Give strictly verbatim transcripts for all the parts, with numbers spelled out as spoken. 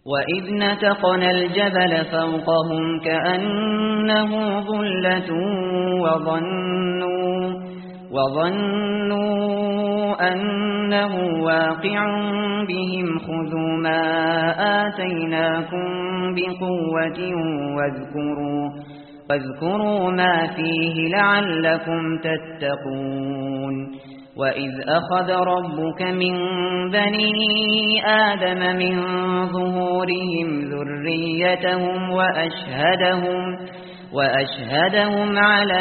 وإذ نتقنا الجبل فوقهم كأنه ظلة وظنوا, وظنوا أنه واقع بهم خذوا ما آتيناكم بقوة واذكروا, واذكروا ما فيه لعلكم تتقون. وإذ أخذ ربك من بني آدم من ظهورهم ذريتهم وأشهدهم, وأشهدهم على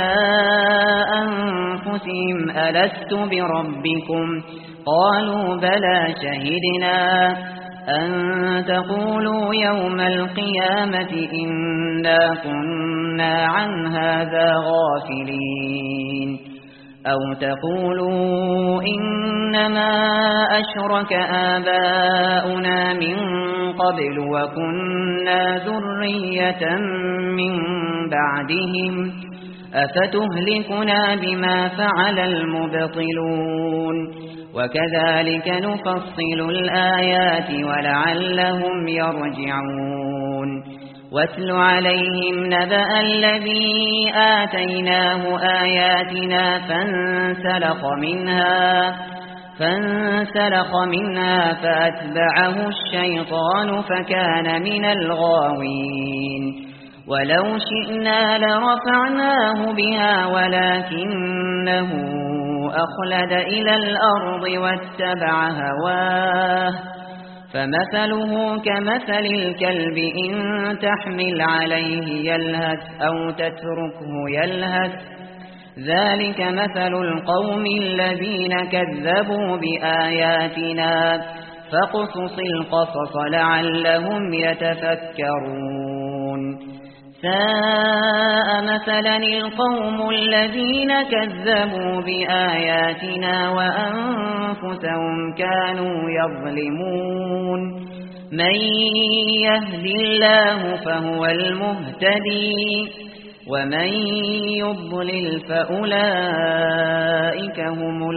أنفسهم ألست بربكم قالوا بلى شهدنا أن تقولوا يوم القيامة إنا كنا عن هذا غافلين أو تقولوا إنما أشرك آباؤنا من قبل وكنا ذرية من بعدهم أفتهلكنا بما فعل المبطلون وكذلك نفصل الآيات ولعلهم يرجعون. واتل عليهم نبأ الذي آتيناه آياتنا فانسلخ منها فانسلخ منها فأتبعه الشيطان فكان من الغاوين. ولو شئنا لرفعناه بها ولكنه أخلد إلى الأرض واتبع هواه فمثله كمثل الكلب إن تحمل عليه يلهث أو تتركه يلهث ذلك مثل القوم الذين كذبوا بآياتنا فاقصص القصص لعلهم يتفكرون. ساء مثلا القوم الذين كذبوا بآياتنا وأنفسهم كانوا يظلمون. من يهد الله فهو المهتدي ومن يضلل فأولئك هم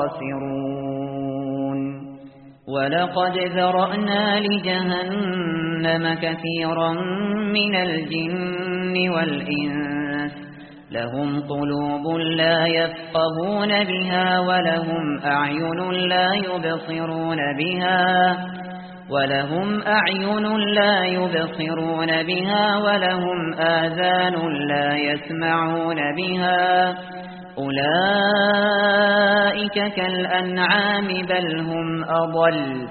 الخاسرون. ولقد ذرأنا لجهنم كثيرا من الجن والإنس لهم قلوب لا يفقهون بها ولهم أعين لا يبصرون بها ولهم أعين لا يبصرون بها ولهم آذان لا يسمعون بها أولئك كالأنعام بل هم أضل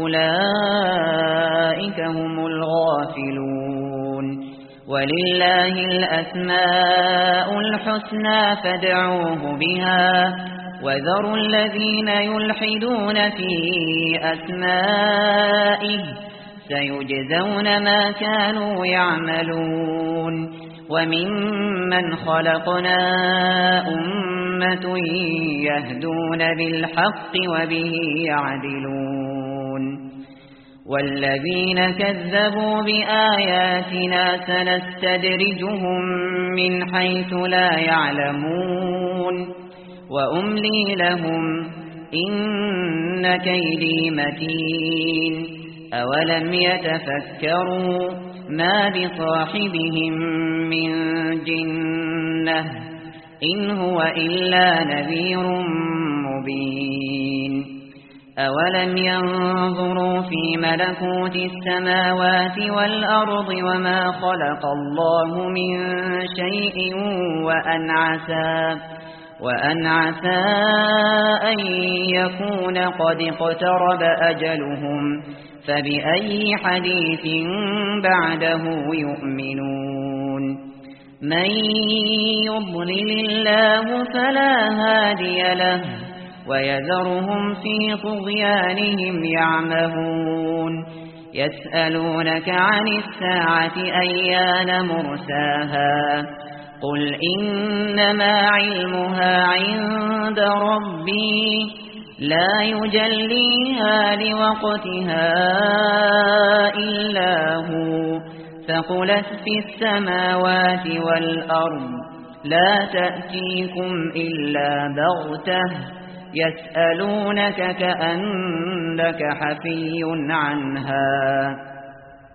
أولئك هم الغافلون. ولله الأسماء الحسنى فادعوه بها وذروا الذين يلحدون في أسمائه سيجزون ما كانوا يعملون. وممن خلقنا أمة يهدون بالحق وبه يعدلون. والذين كذبوا بآياتنا سنستدرجهم من حيث لا يعلمون وأملي لهم إن كيدي متين. أولم يتفكروا ما بصاحبهم من جنة إن هو إلا نذير مبين. أولم ينظروا في ملكوت السماوات والأرض وما خلق الله من شيء وأن عسى وأن عسى أن يكون قد اقترب أجلهم فبأي حديث بعده يؤمنون. من يضلل الله فلا هادي له ويذرهم في طغيانهم يعمهون. يسألونك عن الساعة أيان مرساها قل إنما علمها عند ربي لا يجليها لوقتها إلا هو ثقلت في السماوات والأرض لا تأتيكم إلا بغتة يسألونك كأنك حفي عنها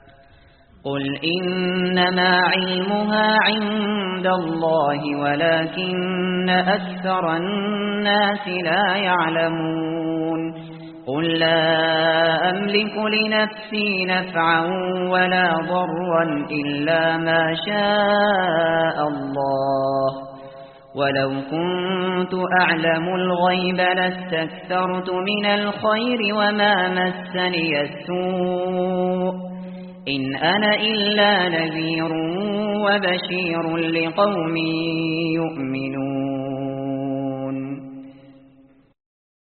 قل إنما علمها عند الله ولكن أكثر الناس لا يعلمون قل لا أملك لنفسي نفعا ولا ضرا إلا ما شاء الله ولو كنت أعلم الغيب لاستكثرت من الخير وما مسني السوء إن أنا إلا نذير وبشير لقوم يؤمنون